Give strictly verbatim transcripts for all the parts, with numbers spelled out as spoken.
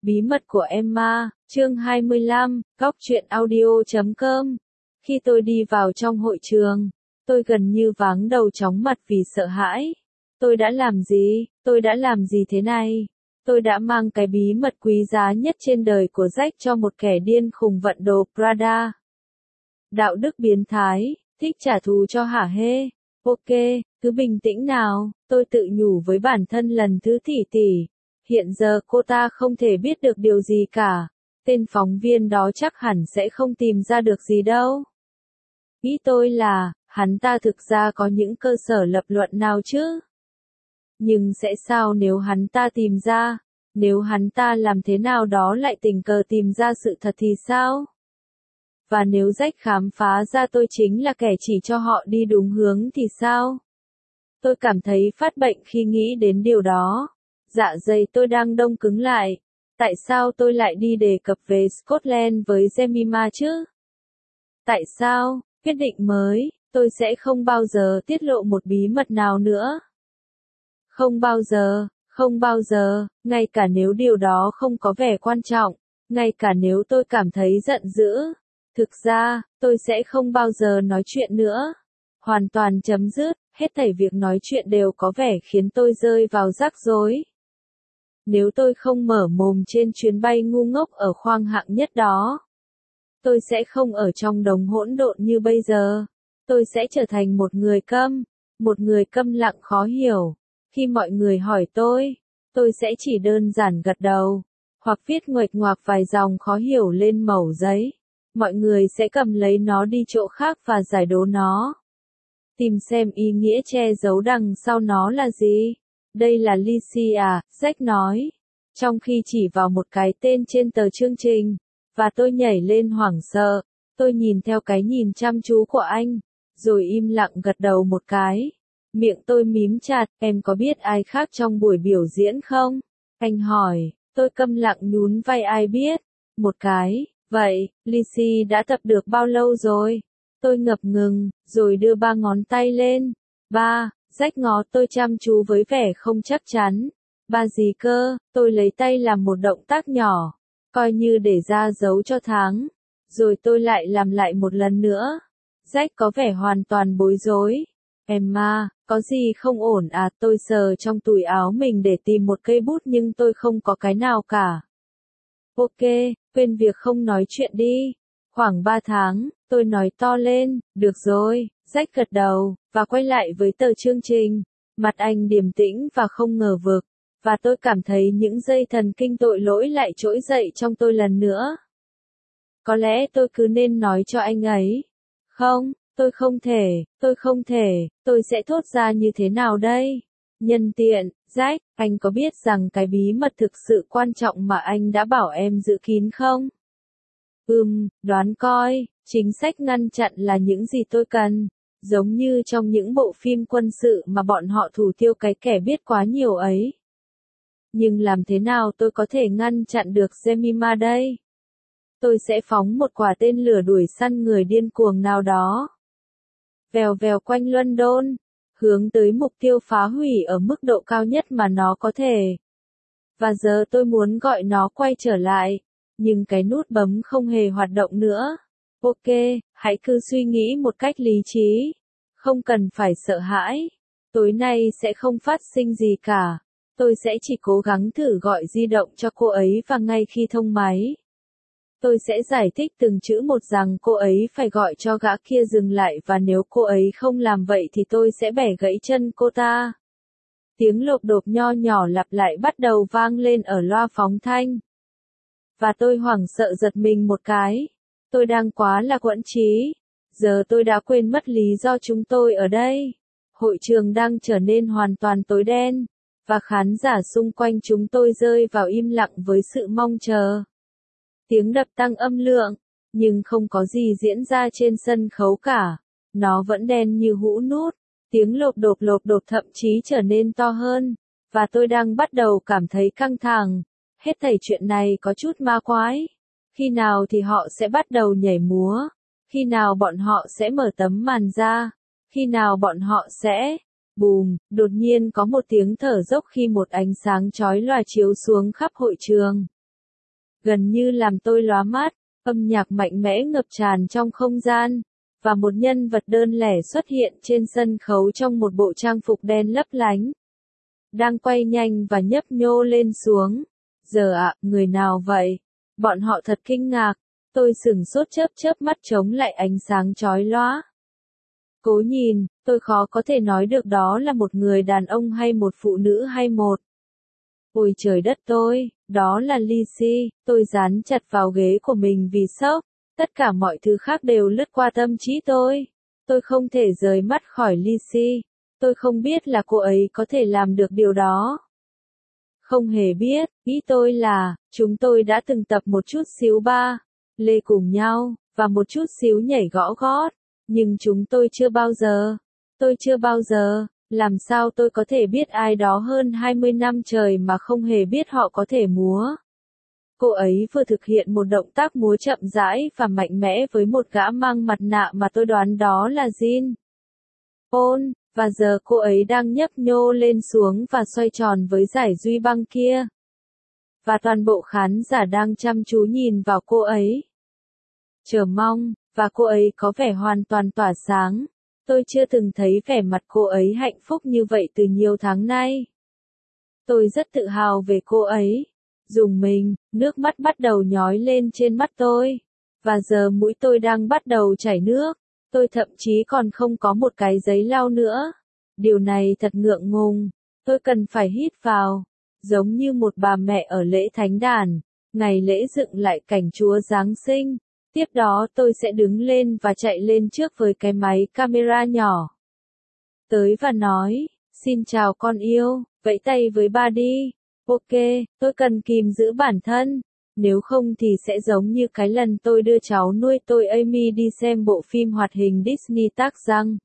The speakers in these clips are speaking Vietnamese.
Bí mật của Emma, chương hai mươi lăm, góc truyện audio chấm com. Khi tôi đi vào trong hội trường, tôi gần như váng đầu chóng mặt vì sợ hãi. Tôi đã làm gì? Tôi đã làm gì thế này? Tôi đã mang cái bí mật quý giá nhất trên đời của Jack cho một kẻ điên khùng vận đồ Prada. Đạo đức biến thái, thích trả thù cho hả hê. Ok, cứ bình tĩnh nào, tôi tự nhủ với bản thân lần thứ tỷ tỷ. Hiện giờ cô ta không thể biết được điều gì cả. Tên phóng viên đó chắc hẳn sẽ không tìm ra được gì đâu. Nghĩ tôi là, hắn ta thực ra có những cơ sở lập luận nào chứ? Nhưng sẽ sao nếu hắn ta tìm ra? Nếu hắn ta làm thế nào đó lại tình cờ tìm ra sự thật thì sao? Và nếu Jack khám phá ra tôi chính là kẻ chỉ cho họ đi đúng hướng thì sao? Tôi cảm thấy phát bệnh khi nghĩ đến điều đó. Dạ dày tôi đang đông cứng lại. Tại sao tôi lại đi đề cập về Scotland với Jemima chứ? Tại sao? Quyết định mới, tôi sẽ không bao giờ tiết lộ một bí mật nào nữa. Không bao giờ, không bao giờ, ngay cả nếu điều đó không có vẻ quan trọng, ngay cả nếu tôi cảm thấy giận dữ. Thực ra, tôi sẽ không bao giờ nói chuyện nữa. Hoàn toàn chấm dứt, hết thảy việc nói chuyện đều có vẻ khiến tôi rơi vào rắc rối. Nếu tôi không mở mồm trên chuyến bay ngu ngốc ở khoang hạng nhất đó, tôi sẽ không ở trong đống hỗn độn như bây giờ. Tôi sẽ trở thành một người câm, một người câm lặng khó hiểu. Khi mọi người hỏi tôi, tôi sẽ chỉ đơn giản gật đầu, hoặc viết nguệch ngoạc vài dòng khó hiểu lên mẩu giấy. Mọi người sẽ cầm lấy nó đi chỗ khác và giải đố nó. Tìm xem ý nghĩa che giấu đằng sau nó là gì. Đây là Lizzie à, Jack nói. Trong khi chỉ vào một cái tên trên tờ chương trình, và tôi nhảy lên hoảng sợ. Tôi nhìn theo cái nhìn chăm chú của anh, rồi im lặng gật đầu một cái. Miệng tôi mím chặt, em có biết ai khác trong buổi biểu diễn không? Anh hỏi, tôi câm lặng nhún vai ai biết. Một cái, vậy, Lizzie đã tập được bao lâu rồi? Tôi ngập ngừng, rồi đưa ba ngón tay lên. Ba, Jack ngó tôi chăm chú với vẻ không chắc chắn. Ba gì cơ? Tôi lấy tay làm một động tác nhỏ, coi như để ra dấu cho tháng. Rồi tôi lại làm lại một lần nữa. Jack có vẻ hoàn toàn bối rối. Emma, có gì không ổn à? Tôi sờ trong túi áo mình để tìm một cây bút nhưng tôi không có cái nào cả. Ok, quên việc không nói chuyện đi. Khoảng ba tháng, tôi nói to lên, được rồi, Jack gật đầu, và quay lại với tờ chương trình. Mặt anh điềm tĩnh và không ngờ vực, và tôi cảm thấy những dây thần kinh tội lỗi lại trỗi dậy trong tôi lần nữa. Có lẽ tôi cứ nên nói cho anh ấy. Không, tôi không thể, tôi không thể, tôi sẽ thốt ra như thế nào đây? Nhân tiện, Jack, anh có biết rằng cái bí mật thực sự quan trọng mà anh đã bảo em giữ kín không? Ừm, đoán coi, chính sách ngăn chặn là những gì tôi cần. Giống như trong những bộ phim quân sự mà bọn họ thủ tiêu cái kẻ biết quá nhiều ấy. Nhưng làm thế nào tôi có thể ngăn chặn được Jemima đây? Tôi sẽ phóng một quả tên lửa đuổi săn người điên cuồng nào đó. Vèo vèo quanh London, hướng tới mục tiêu phá hủy ở mức độ cao nhất mà nó có thể. Và giờ tôi muốn gọi nó quay trở lại, nhưng cái nút bấm không hề hoạt động nữa. Ok, hãy cứ suy nghĩ một cách lý trí. Không cần phải sợ hãi. Tối nay sẽ không phát sinh gì cả. Tôi sẽ chỉ cố gắng thử gọi di động cho cô ấy và ngay khi thông máy, tôi sẽ giải thích từng chữ một rằng cô ấy phải gọi cho gã kia dừng lại và nếu cô ấy không làm vậy thì tôi sẽ bẻ gãy chân cô ta. Tiếng lộp độp nho nhỏ lặp lại bắt đầu vang lên ở loa phóng thanh. Và tôi hoảng sợ giật mình một cái. Tôi đang quá là quẫn trí. Giờ tôi đã quên mất lý do chúng tôi ở đây. Hội trường đang trở nên hoàn toàn tối đen. Và khán giả xung quanh chúng tôi rơi vào im lặng với sự mong chờ. Tiếng đập tăng âm lượng, nhưng không có gì diễn ra trên sân khấu cả. Nó vẫn đen như hũ nút. Tiếng lộp độp lộp độp thậm chí trở nên to hơn. Và tôi đang bắt đầu cảm thấy căng thẳng. Hết thảy chuyện này có chút ma quái. Khi nào thì họ sẽ bắt đầu nhảy múa? Khi nào bọn họ sẽ mở tấm màn ra? Khi nào bọn họ sẽ... Bùm, đột nhiên có một tiếng thở dốc khi một ánh sáng chói lòa chiếu xuống khắp hội trường. gần như làm tôi lóa mắt, âm nhạc mạnh mẽ ngập tràn trong không gian, và một nhân vật đơn lẻ xuất hiện trên sân khấu trong một bộ trang phục đen lấp lánh. Đang quay nhanh và nhấp nhô lên xuống. Giờ ạ, người nào vậy? Bọn họ thật kinh ngạc. Tôi sửng sốt chớp chớp mắt chống lại ánh sáng chói lóa. Cố nhìn, tôi khó có thể nói được đó là một người đàn ông hay một phụ nữ hay một. Ôi trời đất tôi, đó là Lizzie, tôi dán chặt vào ghế của mình vì sốc. Tất cả mọi thứ khác đều lướt qua tâm trí tôi. Tôi không thể rời mắt khỏi Lizzie. Tôi không biết là cô ấy có thể làm được điều đó. Không hề biết, ý tôi là, chúng tôi đã từng tập một chút xíu ba lê cùng nhau, và một chút xíu nhảy gõ gót. Nhưng chúng tôi chưa bao giờ, tôi chưa bao giờ, làm sao tôi có thể biết ai đó hơn hai mươi năm trời mà không hề biết họ có thể múa. Cô ấy vừa thực hiện một động tác múa chậm rãi và mạnh mẽ với một gã mang mặt nạ mà tôi đoán đó là Jin Paul, và giờ cô ấy đang nhấp nhô lên xuống và xoay tròn với dải duy băng kia. Và toàn bộ khán giả đang chăm chú nhìn vào cô ấy. Chờ mong, và cô ấy có vẻ hoàn toàn tỏa sáng. Tôi chưa từng thấy vẻ mặt cô ấy hạnh phúc như vậy từ nhiều tháng nay. Tôi rất tự hào về cô ấy. Dùng mình, nước mắt bắt đầu nhói lên trên mắt tôi. Và giờ mũi tôi đang bắt đầu chảy nước. Tôi thậm chí còn không có một cái giấy lau nữa. Điều này thật ngượng ngùng. Tôi cần phải hít vào. Giống như một bà mẹ ở lễ thánh đàn. Ngày lễ dựng lại cảnh Chúa Giáng sinh. Tiếp đó tôi sẽ đứng lên và chạy lên trước với cái máy camera nhỏ. Tới và nói, xin chào con yêu, vẫy tay với ba đi. Ok, tôi cần kìm giữ bản thân. Nếu không thì sẽ giống như cái lần tôi đưa cháu nuôi tôi Amy đi xem bộ phim hoạt hình Disney Tắc Răng.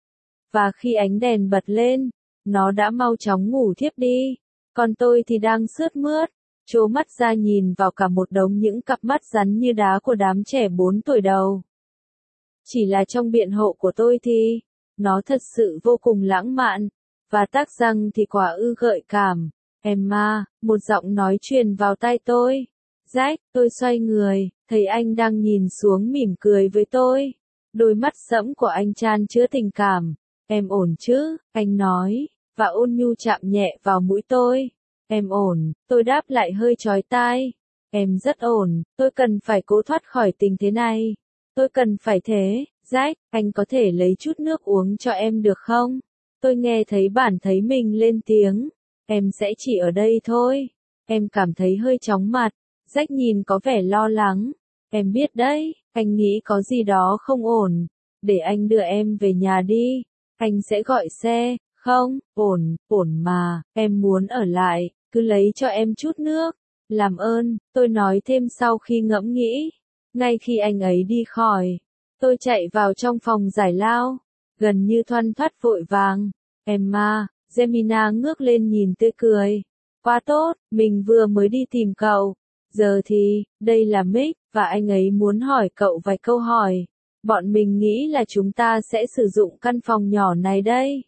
Và khi ánh đèn bật lên, nó đã mau chóng ngủ thiếp đi. Còn tôi thì đang sướt mướt, trố mắt ra nhìn vào cả một đống những cặp mắt rắn như đá của đám trẻ bốn tuổi đầu. Chỉ là trong biện hộ của tôi thì, nó thật sự vô cùng lãng mạn, và Tắc Răng thì quả ư gợi cảm. Emma, một giọng nói truyền vào tai tôi. Jack, tôi xoay người, thấy anh đang nhìn xuống mỉm cười với tôi. Đôi mắt sẫm của anh chan chứa tình cảm. Em ổn chứ, anh nói, và ôn nhu chạm nhẹ vào mũi tôi. Em ổn, tôi đáp lại hơi chói tai. Em rất ổn, tôi cần phải cố thoát khỏi tình thế này. Tôi cần phải thế, Jack, anh có thể lấy chút nước uống cho em được không? Tôi nghe thấy bản thấy mình lên tiếng. Em sẽ chỉ ở đây thôi. Em cảm thấy hơi chóng mặt. Jack nhìn có vẻ lo lắng. Em biết đấy, anh nghĩ có gì đó không ổn. Để anh đưa em về nhà đi. Anh sẽ gọi xe. Không, ổn, ổn mà, em muốn ở lại, cứ lấy cho em chút nước. Làm ơn, tôi nói thêm sau khi ngẫm nghĩ. Ngay khi anh ấy đi khỏi, tôi chạy vào trong phòng giải lao, gần như thoăn thoắt vội vàng. Emma, Gemina ngước lên nhìn tươi cười. Quá tốt, mình vừa mới đi tìm cậu. Giờ thì, đây là Mick, và anh ấy muốn hỏi cậu vài câu hỏi. Bọn mình nghĩ là chúng ta sẽ sử dụng căn phòng nhỏ này đây.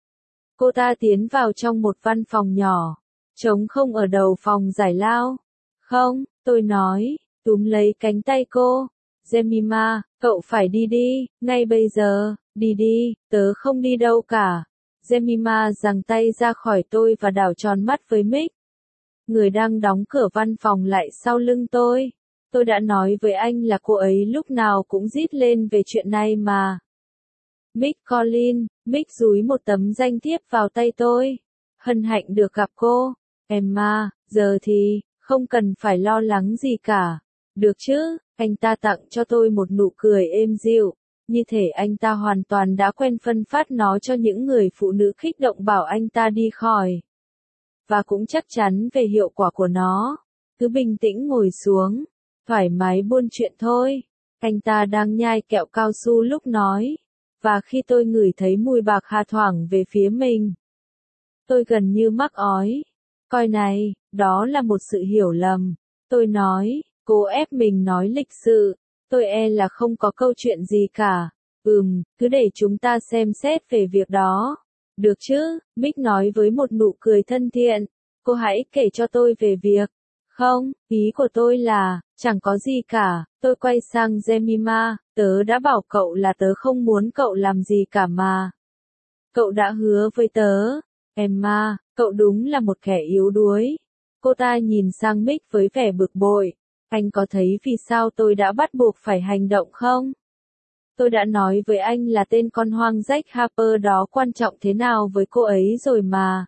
Cô ta tiến vào trong một văn phòng nhỏ, trống không ở đầu phòng giải lao. Không, tôi nói, túm lấy cánh tay cô. Jemima, cậu phải đi đi, ngay bây giờ, đi đi, tớ không đi đâu cả. Jemima giằng tay ra khỏi tôi và đảo tròn mắt với Mick. Người đang đóng cửa văn phòng lại sau lưng tôi. Tôi đã nói với anh là cô ấy lúc nào cũng rít lên về chuyện này mà. Mick Collins, Mick dúi một tấm danh thiếp vào tay tôi. Hân hạnh được gặp cô. Emma, giờ thì, không cần phải lo lắng gì cả. Được chứ, anh ta tặng cho tôi một nụ cười êm dịu. Như thể anh ta hoàn toàn đã quen phân phát nó cho những người phụ nữ kích động bảo anh ta đi khỏi. Và cũng chắc chắn về hiệu quả của nó. Cứ bình tĩnh ngồi xuống. Thoải mái buôn chuyện thôi. Anh ta đang nhai kẹo cao su lúc nói. Và khi tôi ngửi thấy mùi bạc hà thoảng về phía mình, tôi gần như mắc ói. Coi này, đó là một sự hiểu lầm. Tôi nói, cố ép mình nói lịch sự. Tôi e là không có câu chuyện gì cả. Ừm, cứ để chúng ta xem xét về việc đó. Được chứ, Mick nói với một nụ cười thân thiện. Cô hãy kể cho tôi về việc. Không, ý của tôi là, chẳng có gì cả, tôi quay sang Jemima, tớ đã bảo cậu là tớ không muốn cậu làm gì cả mà. Cậu đã hứa với tớ. Emma, cậu đúng là một kẻ yếu đuối. Cô ta nhìn sang Mick với vẻ bực bội. Anh có thấy vì sao tôi đã bắt buộc phải hành động không? Tôi đã nói với anh là tên con hoang Jack Harper đó quan trọng thế nào với cô ấy rồi mà.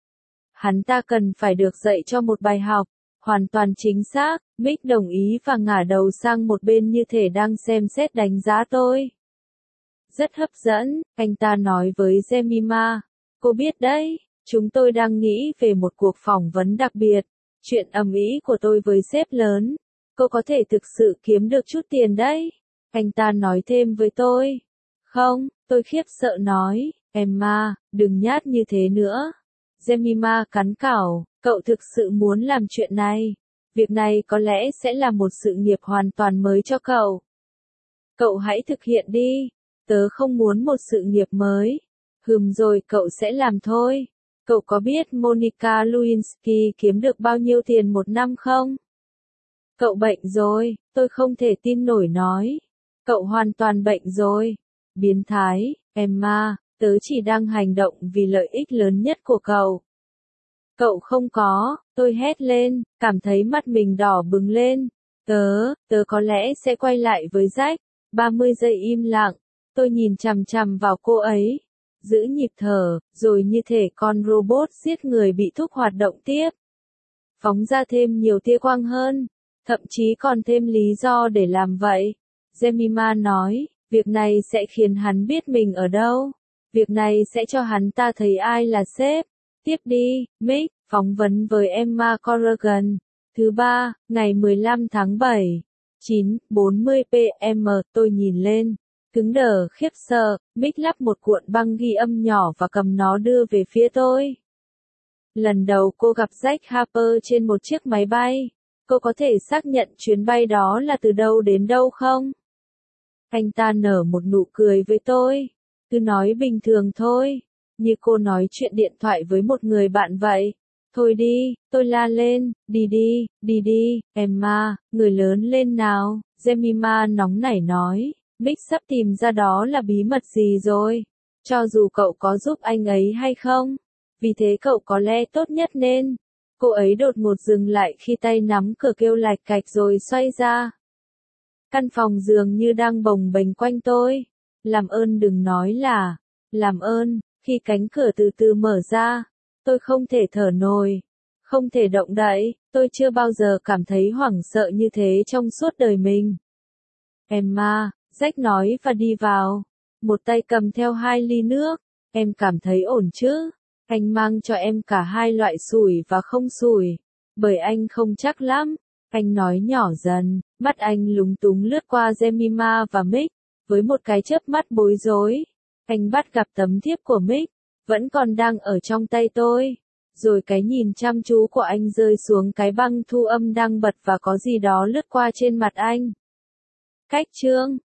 Hắn ta cần phải được dạy cho một bài học. Hoàn toàn chính xác, Mick đồng ý và ngả đầu sang một bên như thể đang xem xét đánh giá tôi. Rất hấp dẫn, anh ta nói với Jemima. Cô biết đấy, chúng tôi đang nghĩ về một cuộc phỏng vấn đặc biệt. Chuyện ầm ĩ của tôi với sếp lớn. Cô có thể thực sự kiếm được chút tiền đấy. Anh ta nói thêm với tôi. Không, tôi khiếp sợ nói. Emma, đừng nhát như thế nữa. Jemima cắn cảo, cậu thực sự muốn làm chuyện này. Việc này có lẽ sẽ là một sự nghiệp hoàn toàn mới cho cậu. Cậu hãy thực hiện đi. Tớ không muốn một sự nghiệp mới. Hừm rồi cậu sẽ làm thôi. Cậu có biết Monica Lewinsky kiếm được bao nhiêu tiền một năm không? Cậu bệnh rồi, tôi không thể tin nổi nói. Cậu hoàn toàn bệnh rồi. Biến thái, Emma, tớ chỉ đang hành động vì lợi ích lớn nhất của cậu. Cậu không có, tôi hét lên, cảm thấy mắt mình đỏ bừng lên. Tớ, tớ có lẽ sẽ quay lại với Jack. ba mươi giây im lặng, tôi nhìn chằm chằm vào cô ấy. Giữ nhịp thở, rồi như thể con robot giết người bị thúc hoạt động tiếp. Phóng ra thêm nhiều tia quang hơn, thậm chí còn thêm lý do để làm vậy. Jemima nói, việc này sẽ khiến hắn biết mình ở đâu. Việc này sẽ cho hắn ta thấy ai là sếp. Tiếp đi, Mick, phỏng vấn với Emma Corrigan. Thứ ba, ngày mười lăm tháng bảy, chín bốn mươi p m, tôi nhìn lên. Cứng đờ khiếp sợ, Mick lắp một cuộn băng ghi âm nhỏ và cầm nó đưa về phía tôi. Lần đầu cô gặp Jack Harper trên một chiếc máy bay. Cô có thể xác nhận chuyến bay đó là từ đâu đến đâu không? Anh ta nở một nụ cười với tôi. Cứ nói bình thường thôi. Như cô nói chuyện điện thoại với một người bạn vậy. Thôi đi, tôi la lên, đi đi, đi đi, Emma, người lớn lên nào. Jemima nóng nảy nói. Mick sắp tìm ra đó là bí mật gì rồi. Cho dù cậu có giúp anh ấy hay không. Vì thế cậu có lẽ tốt nhất nên. Cô ấy đột ngột dừng lại khi tay nắm cửa kêu lạch cạch rồi xoay ra. Căn phòng dường như đang bồng bềnh quanh tôi. Làm ơn đừng nói là. Làm ơn, khi cánh cửa từ từ mở ra. Tôi không thể thở nổi. Không thể động đậy. Tôi chưa bao giờ cảm thấy hoảng sợ như thế trong suốt đời mình. Emma, Jack nói và đi vào. Một tay cầm theo hai ly nước. Em cảm thấy ổn chứ? Anh mang cho em cả hai loại sủi và không sủi. Bởi anh không chắc lắm. Anh nói nhỏ dần, mắt anh lúng túng lướt qua Jemima và Mick. Với một cái chớp mắt bối rối. Anh bắt gặp tấm thiếp của Mick. Vẫn còn đang ở trong tay tôi. Rồi cái nhìn chăm chú của anh rơi xuống cái băng thu âm đang bật và có gì đó lướt qua trên mặt anh. Cách chương